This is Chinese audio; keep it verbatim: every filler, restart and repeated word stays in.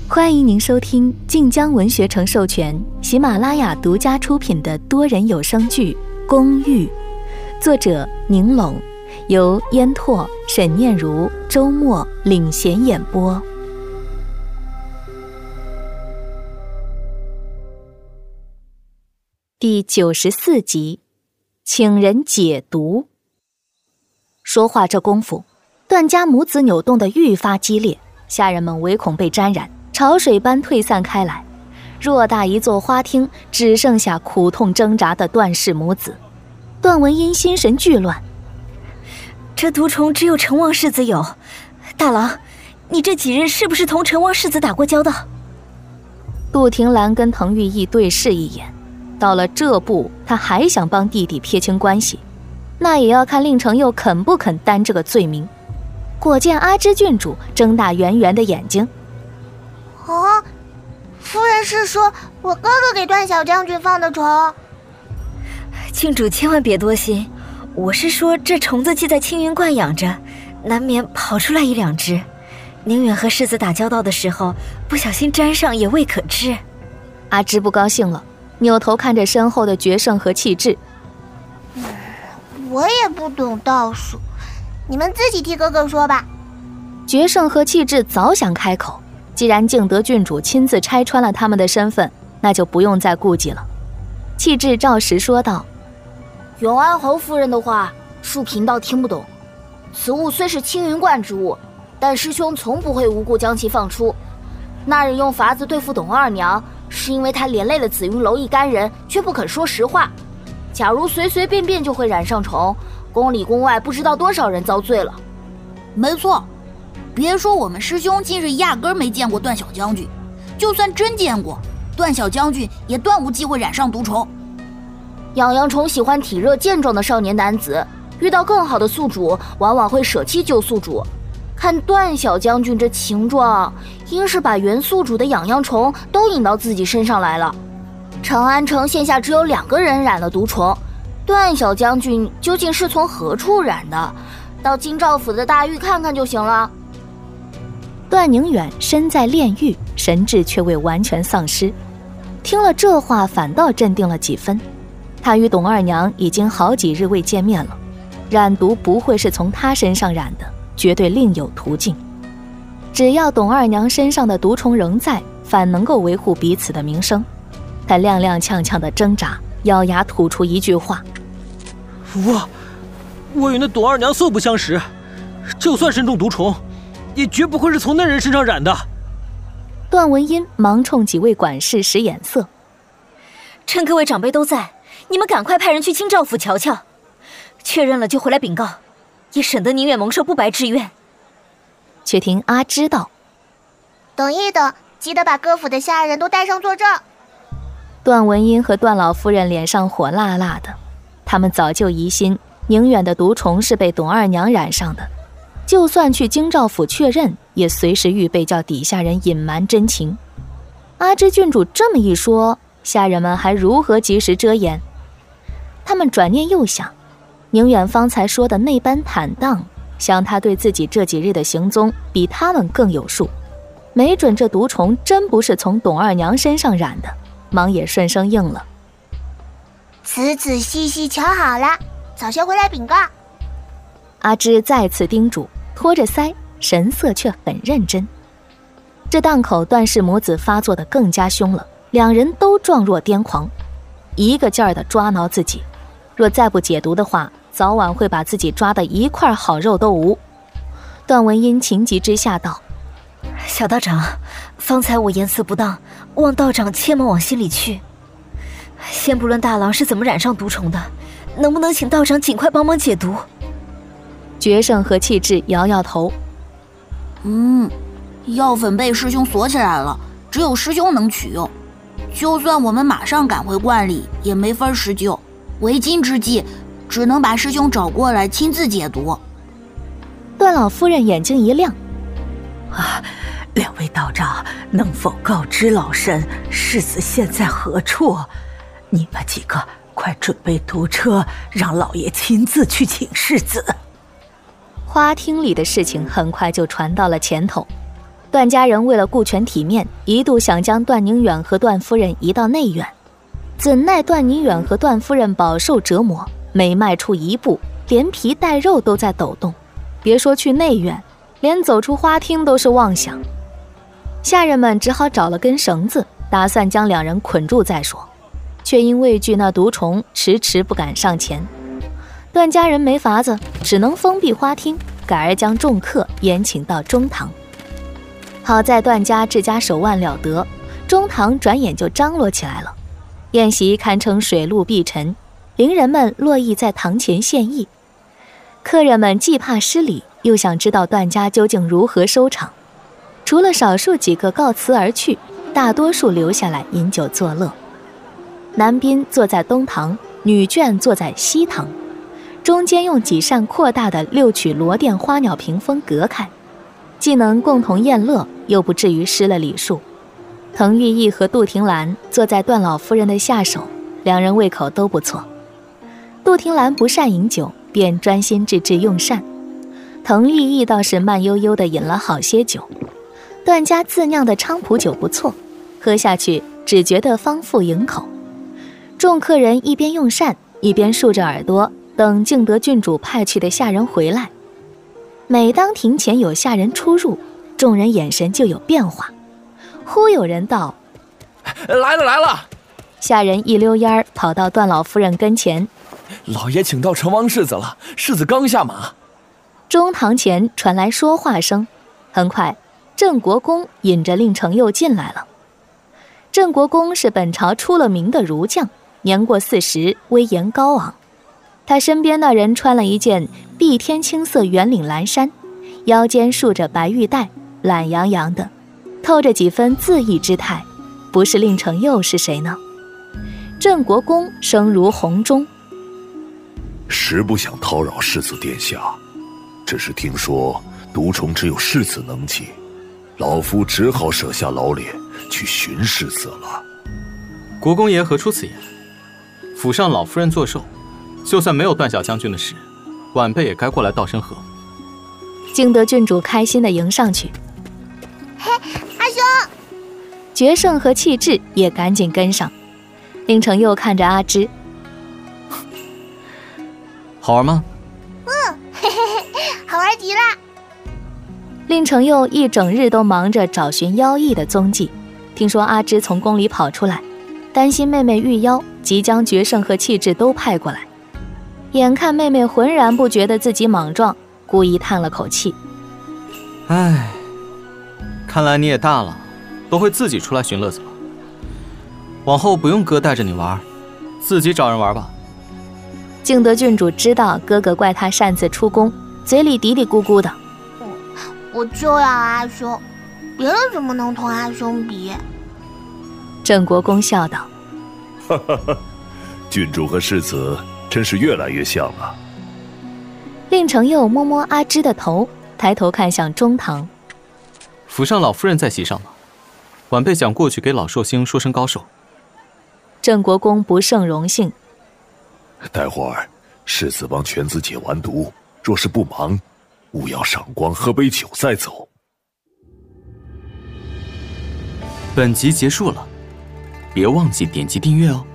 欢迎您收听晋江文学城授权、喜马拉雅独家出品的多人有声剧《公寓》，作者宁拢，由烟拓、沈念如、周末领衔演播。第九十四集，请人解毒。说话这功夫，段家母子扭动得愈发激烈，下人们唯恐被沾染，潮水般退散开来。偌大一座花厅，只剩下苦痛挣扎的段氏母子。段文音心神俱乱， 这毒虫只有陈王世子有。大郎，你这几日是不是同陈王世子打过交道？ 杜婷兰跟滕玉义对视一眼，到了这步，他还想帮弟弟撇清关系，那也要看令程佑肯不肯担这个罪名。果见阿芝郡主睁大圆圆的眼睛。 哦，夫人是说我哥哥给段小将军放的虫？ 郡主千万别多心，我是说这虫子既在青云观养着，难免跑出来一两只。宁远和世子打交道的时候，不小心沾上也未可知。 阿芝不高兴了，扭头看着身后的决胜和气质。 嗯，我也不懂道术，你们自己替哥哥说吧。 决胜和气质早想开口，既然敬德郡主亲自拆穿了他们的身份，那就不用再顾忌了。气质照实说道： 永安侯夫人的话，恕贫道听不懂。此物虽是青云观之物，但师兄从不会无故将其放出。那日用法子对付董二娘，是因为她连累了紫云楼一干人，却不肯说实话。假如随随便便就会染上虫，宫里宫外不知道多少人遭罪了。 没错，别说我们师兄今日压根没见过段小将军，就算真见过，段小将军也断无机会染上毒虫。 养阳虫喜欢体热健壮的少年男子，遇到更好的宿主，往往会舍弃旧宿主。看段小将军这情状，应是把原宿主的养阳虫都引到自己身上来了。长安城现下只有两个人染了毒虫，段小将军究竟是从何处染的？到京兆府的大狱看看就行了。 段宁远身在炼狱，神智却未完全丧失，听了这话反倒镇定了几分。他与董二娘已经好几日未见面了，染毒不会是从他身上染的，绝对另有途径。只要董二娘身上的毒虫仍在，反能够维护彼此的名声。他踉踉跄跄地挣扎，咬牙吐出一句话： 我我与那董二娘素不相识，就算身中毒虫，也绝不会是从那人身上染的。 段文音忙冲几位管事使眼色， 趁各位长辈都在，你们赶快派人去京兆府瞧瞧，确认了就回来禀告，也省得宁远蒙受不白之冤。 却听阿芝道： 等一等，记得把各府的下人都带上作证。 段文音和段老夫人脸上火辣辣的，他们早就疑心宁远的毒虫是被董二娘染上的，就算去京兆府确认，也随时预备叫底下人隐瞒真情。阿芝郡主这么一说，下人们还如何及时遮掩？他们转念又想，宁远方才说的那般坦荡，想他对自己这几日的行踪比他们更有数，没准这毒虫真不是从董二娘身上染的，忙也顺声应了。 此子细细瞧好了，早些回来禀告。 阿芝再次叮嘱，托着腮，神色却很认真。这档口段氏母子发作得更加凶了，两人都状若癫狂，一个劲儿地抓挠自己，若再不解毒的话，早晚会把自己抓得一块好肉都无。段文音情急之下道： 小道长，方才我言辞不当，望道长切莫往心里去。先不论大郎是怎么染上毒虫的，能不能请道长尽快帮忙解毒？ 决胜和气质摇摇头。 嗯，药粉被师兄锁起来了，只有师兄能取用。就算我们马上赶回观里，也没法施救。为今之计，只能把师兄找过来亲自解毒。 段老夫人眼睛一亮： 啊，两位道长能否告知老身世子现在何处？你们几个快准备毒车，让老爷亲自去请世子。 花厅里的事情很快就传到了前头， 段家人为了顾全体面，一度想将段宁远和段夫人移到内院，怎奈段宁远和段夫人饱受折磨，每迈出一步，连皮带肉都在抖动，别说去内院，连走出花厅都是妄想。下人们只好找了根绳子，打算将两人捆住再说，却因畏惧那毒虫，迟迟不敢上前。段家人没法子，只能封闭花厅，改而将众客延请到中堂。好在段家治家手腕了得，中堂转眼就张罗起来了，宴席堪称水陆并陈，伶人们络绎在堂前献艺。客人们既怕失礼，又想知道段家究竟如何收场，除了少数几个告辞而去，大多数留下来饮酒作乐。男宾坐在东堂，女眷坐在西堂，中间用几扇扩大的六曲罗甸花鸟屏风隔开，既能共同宴乐，又不至于失了礼数。滕玉义和杜婷兰坐在段老夫人的下手，两人胃口都不错。杜婷兰不善饮酒，便专心致志用膳。滕玉义倒是慢悠悠地饮了好些酒。段家自酿的菖蒲酒不错，喝下去只觉得方腹盈口。众客人一边用膳，一边竖着耳朵等敬德郡主派去的下人回来。每当庭前有下人出入，众人眼神就有变化。忽有人道： 来了来了！ 下人一溜烟儿跑到段老夫人跟前： 老爷请到成王世子了，世子刚下马。 中堂前传来说话声，很快郑国公引着令程佑进来了。郑国公是本朝出了名的儒将，年过四十，威严高昂。他身边那人穿了一件碧天青色圆领蓝衫，腰间束着白玉带，懒洋洋的，透着几分恣意之态。不是令程佑是谁呢？郑国公声如洪钟： 实不想叨扰世子殿下，只是听说毒虫只有世子能解，老夫只好舍下老脸去寻世子了。 国公爷何出此言？府上老夫人作寿，就算没有段小将军的事，晚辈也该过来道声和。 敬德郡主开心地迎上去： 嘿，阿兄！ 决胜和气质也赶紧跟上。令程佑看着阿芝： 好玩吗？ 嗯，嘿嘿嘿，好玩极了。 令程佑一整日都忙着找寻妖异的踪迹，听说阿芝从宫里跑出来，担心妹妹遇妖，即将决胜和气质都派过来。眼看妹妹浑然不觉得自己莽撞，故意叹了口气： 唉，看来你也大了，都会自己出来寻乐子了。往后不用哥带着你玩，自己找人玩吧。 敬德郡主知道哥哥怪他擅自出宫，嘴里嘀嘀咕咕的： 我就要阿兄，别人怎么能同阿兄比？ 郑国公笑道： 哈哈哈，郡主和世子真是越来越像了。 令程佑摸摸阿芝的头，抬头看向中堂： 府上老夫人在席上呢，晚辈想过去给老寿星说声高寿。 郑国公不胜荣幸： 待会儿世子帮犬子解完毒，若是不忙，勿要赏光喝杯酒再走。 本集结束了，别忘记点击订阅哦。